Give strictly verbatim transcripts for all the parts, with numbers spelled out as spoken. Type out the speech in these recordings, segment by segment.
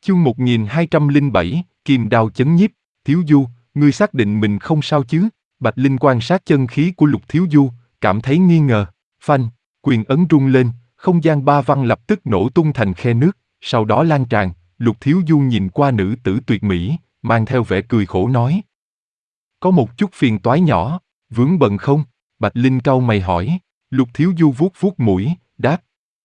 Chương một nghìn hai trăm lẻ bảy, Kim đao chấn nhiếp. Thiếu Du, ngươi xác định mình không sao chứ? Bạch Linh quan sát chân khí của Lục Thiếu Du, cảm thấy nghi ngờ. Phanh, quyền ấn rung lên, không gian ba văn lập tức nổ tung thành khe nước, sau đó lan tràn. Lục Thiếu Du nhìn qua nữ tử tuyệt mỹ, mang theo vẻ cười khổ nói. Có một chút phiền toái nhỏ, vướng bận không? Bạch Linh cau mày hỏi. Lục Thiếu Du vuốt vuốt mũi, đáp.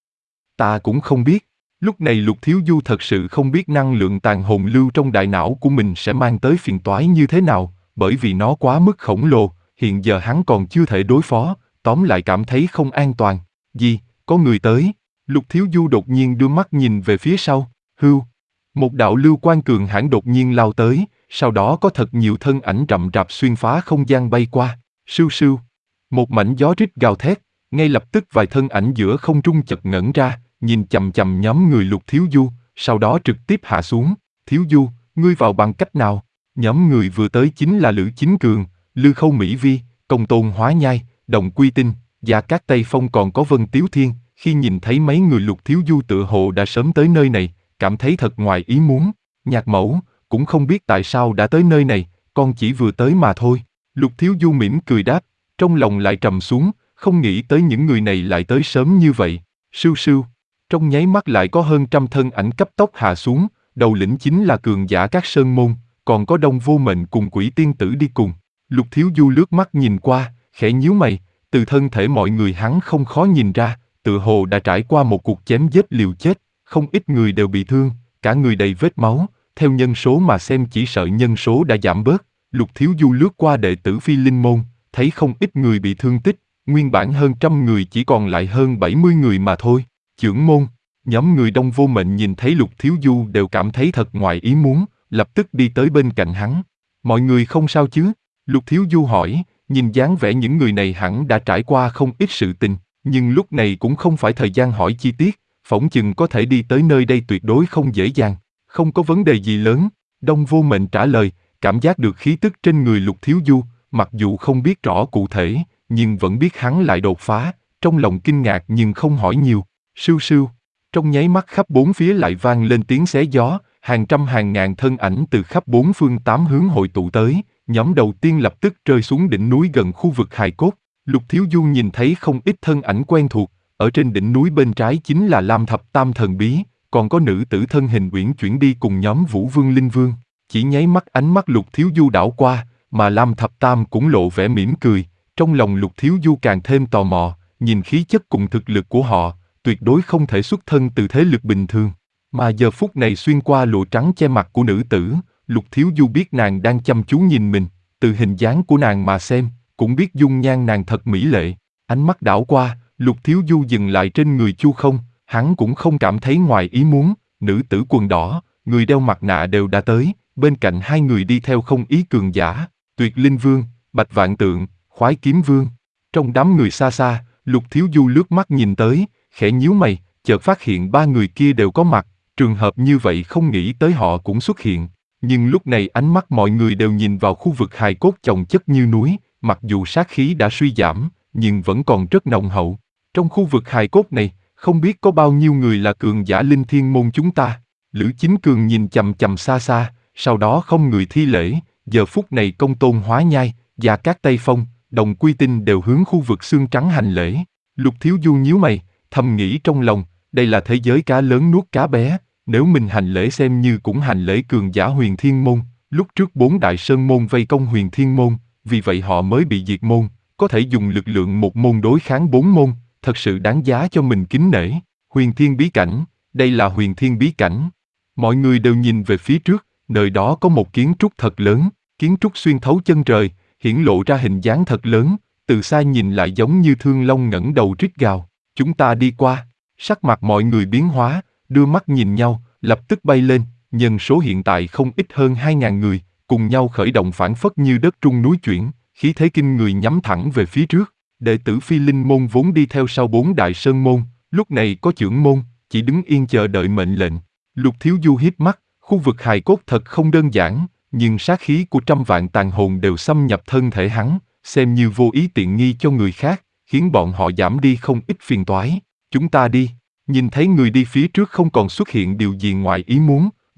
Ta cũng không biết. Lúc này Lục Thiếu Du thật sự không biết năng lượng tàn hồn lưu trong đại não của mình sẽ mang tới phiền toái như thế nào, bởi vì nó quá mức khổng lồ, hiện giờ hắn còn chưa thể đối phó, tóm lại cảm thấy không an toàn. Gì, có người tới? Lục Thiếu Du đột nhiên đưa mắt nhìn về phía sau, hưu. Một đạo lưu quang cường hãn đột nhiên lao tới, sau đó có thật nhiều thân ảnh rậm rạp xuyên phá không gian bay qua, sưu sưu. Một mảnh gió rít gào thét, ngay lập tức vài thân ảnh giữa không trung chợt ngẩn ra, nhìn chằm chằm nhóm người Lục Thiếu Du, sau đó trực tiếp hạ xuống. Thiếu Du, ngươi vào bằng cách nào? Nhóm người vừa tới chính là Lữ Chính Cường, Lư Khâu Mỹ Vi, Công Tôn Hóa Nhai, Đồng Quy Tinh, Gia Cát Tây Phong còn có Vân Tiếu Thiên. Khi nhìn thấy mấy người Lục Thiếu Du tựa hồ đã sớm tới nơi này, cảm thấy thật ngoài ý muốn. Nhạc mẫu, cũng không biết tại sao đã tới nơi này, con chỉ vừa tới mà thôi. Lục Thiếu Du mỉm cười đáp, trong lòng lại trầm xuống, không nghĩ tới những người này lại tới sớm như vậy. Sưu sưu, trong nháy mắt lại có hơn trăm thân ảnh cấp tốc hạ xuống, đầu lĩnh chính là cường giả các sơn môn, còn có Đông Vô Mệnh cùng Quỷ Tiên Tử đi cùng. Lục Thiếu Du lướt mắt nhìn qua, khẽ nhíu mày, từ thân thể mọi người hắn không khó nhìn ra, tựa hồ đã trải qua một cuộc chém giết liều chết, không ít người đều bị thương, cả người đầy vết máu, theo nhân số mà xem chỉ sợ nhân số đã giảm bớt. Lục Thiếu Du lướt qua đệ tử Phi Linh môn, thấy không ít người bị thương tích, nguyên bản hơn trăm người chỉ còn lại hơn bảy mươi người mà thôi. Chưởng môn, nhóm người Đông Vô Mệnh nhìn thấy Lục Thiếu Du đều cảm thấy thật ngoài ý muốn, lập tức đi tới bên cạnh hắn. Mọi người không sao chứ? Lục Thiếu Du hỏi, nhìn dáng vẻ những người này hẳn đã trải qua không ít sự tình, nhưng lúc này cũng không phải thời gian hỏi chi tiết, phỏng chừng có thể đi tới nơi đây tuyệt đối không dễ dàng, không có vấn đề gì lớn. Đông Vô Mệnh trả lời, cảm giác được khí tức trên người Lục Thiếu Du, mặc dù không biết rõ cụ thể, nhưng vẫn biết hắn lại đột phá, trong lòng kinh ngạc nhưng không hỏi nhiều. Sưu sưu, trong nháy mắt khắp bốn phía lại vang lên tiếng xé gió, hàng trăm hàng ngàn thân ảnh từ khắp bốn phương tám hướng hội tụ tới, nhóm đầu tiên lập tức rơi xuống đỉnh núi gần khu vực hài cốt. Lục Thiếu Du nhìn thấy không ít thân ảnh quen thuộc, ở trên đỉnh núi bên trái chính là Lam Thập Tam thần bí, còn có nữ tử thân hình uyển chuyển đi cùng nhóm Vũ Vương Linh Vương. Chỉ nháy mắt ánh mắt Lục Thiếu Du đảo qua, mà Lam Thập Tam cũng lộ vẻ mỉm cười, trong lòng Lục Thiếu Du càng thêm tò mò, nhìn khí chất cùng thực lực của họ, tuyệt đối không thể xuất thân từ thế lực bình thường. Mà giờ phút này xuyên qua lụa trắng che mặt của nữ tử, Lục Thiếu Du biết nàng đang chăm chú nhìn mình, từ hình dáng của nàng mà xem, cũng biết dung nhan nàng thật mỹ lệ. Ánh mắt đảo qua, Lục Thiếu Du dừng lại trên người Chu Không, hắn cũng không cảm thấy ngoài ý muốn, nữ tử quần đỏ, người đeo mặt nạ đều đã tới, bên cạnh hai người đi theo không ý cường giả, Tuyệt Linh Vương, Bạch Vạn Tượng, Khoái Kiếm Vương. Trong đám người xa xa, Lục Thiếu Du lướt mắt nhìn tới, khẽ nhíu mày, chợt phát hiện ba người kia đều có mặt, trường hợp như vậy không nghĩ tới họ cũng xuất hiện. Nhưng lúc này ánh mắt mọi người đều nhìn vào khu vực hài cốt chồng chất như núi, mặc dù sát khí đã suy giảm, nhưng vẫn còn rất nồng hậu. Trong khu vực hài cốt này, không biết có bao nhiêu người là cường giả Linh Thiên môn chúng ta. Lữ Chính Cường nhìn chằm chằm xa xa, sau đó không người thi lễ, giờ phút này Công Tôn Hóa Nhai, Gia Cát Tây Phong, Đồng Quy Tinh đều hướng khu vực xương trắng hành lễ. Lục Thiếu Du nhíu mày, thầm nghĩ trong lòng, đây là thế giới cá lớn nuốt cá bé, nếu mình hành lễ xem như cũng hành lễ cường giả Huyền Thiên môn. Lúc trước bốn đại sơn môn vây công Huyền Thiên môn, vì vậy họ mới bị diệt môn, có thể dùng lực lượng một môn đối kháng bốn môn, thật sự đáng giá cho mình kính nể. Huyền Thiên bí cảnh, đây là Huyền Thiên bí cảnh. Mọi người đều nhìn về phía trước, nơi đó có một kiến trúc thật lớn, kiến trúc xuyên thấu chân trời, hiển lộ ra hình dáng thật lớn, từ xa nhìn lại giống như thương long ngẩng đầu rít gào. Chúng ta đi qua. Sắc mặt mọi người biến hóa, đưa mắt nhìn nhau, lập tức bay lên, nhân số hiện tại không ít hơn hai ngàn người, cùng nhau khởi động phảng phất như đất rung núi chuyển, khí thế kinh người nhắm thẳng về phía trước. Đệ tử Phi Linh môn vốn đi theo sau bốn đại sơn môn, lúc này có chưởng môn, chỉ đứng yên chờ đợi mệnh lệnh. Lục Thiếu Du híp mắt, khu vực hài cốt thật không đơn giản, nhưng sát khí của trăm vạn tàn hồn đều xâm nhập thân thể hắn, xem như vô ý tiện nghi cho người khác, khiến bọn họ giảm đi không ít phiền toái. Chúng ta đi. Nhìn thấy người đi phía trước không còn xuất hiện điều gì ngoài ý muốn,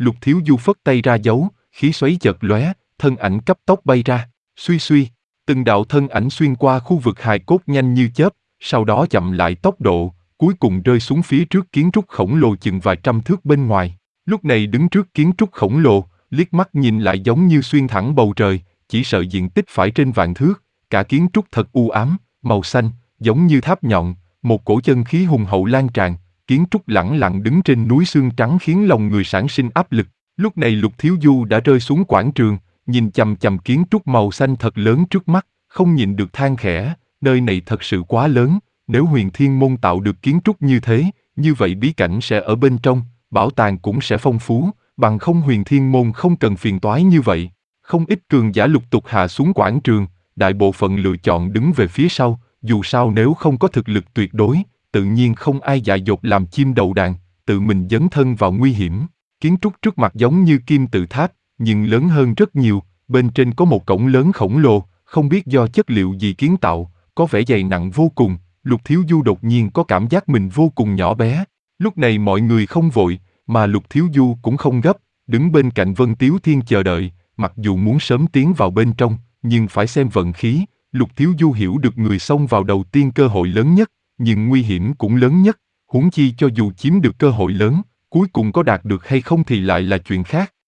Lục Thiếu Du phất tay ra dấu, khí xoáy chợt lóe, thân ảnh cấp tốc bay ra. Suy suy, từng đạo thân ảnh xuyên qua khu vực hài cốt nhanh như chớp, sau đó chậm lại tốc độ, cuối cùng rơi xuống phía trước kiến trúc khổng lồ chừng vài trăm thước bên ngoài. Lúc này đứng trước kiến trúc khổng lồ, liếc mắt nhìn lại giống như xuyên thẳng bầu trời, chỉ sợ diện tích phải trên vạn thước, cả kiến trúc thật u ám, màu xanh, giống như tháp nhọn, một cổ chân khí hùng hậu lan tràn, kiến trúc lẳng lặng đứng trên núi xương trắng khiến lòng người sản sinh áp lực. Lúc này Lục Thiếu Du đã rơi xuống quảng trường, nhìn chằm chằm kiến trúc màu xanh thật lớn trước mắt, không nhịn được than khẽ, nơi này thật sự quá lớn, nếu Huyền Thiên Môn tạo được kiến trúc như thế, như vậy bí cảnh sẽ ở bên trong, bảo tàng cũng sẽ phong phú, bằng không Huyền Thiên Môn không cần phiền toái như vậy. Không ít cường giả lục tục hạ xuống quảng trường, đại bộ phận lựa chọn đứng về phía sau, dù sao nếu không có thực lực tuyệt đối, tự nhiên không ai dại dột làm chim đầu đàn, tự mình dấn thân vào nguy hiểm. Kiến trúc trước mặt giống như kim tự tháp, nhưng lớn hơn rất nhiều, bên trên có một cổng lớn khổng lồ, không biết do chất liệu gì kiến tạo, có vẻ dày nặng vô cùng. Lục Thiếu Du đột nhiên có cảm giác mình vô cùng nhỏ bé. Lúc này mọi người không vội, mà Lục Thiếu Du cũng không gấp, đứng bên cạnh Vân Tiếu Thiên chờ đợi, mặc dù muốn sớm tiến vào bên trong, nhưng phải xem vận khí. Lục Thiếu Du hiểu được người xông vào đầu tiên cơ hội lớn nhất, nhưng nguy hiểm cũng lớn nhất, huống chi cho dù chiếm được cơ hội lớn, cuối cùng có đạt được hay không thì lại là chuyện khác.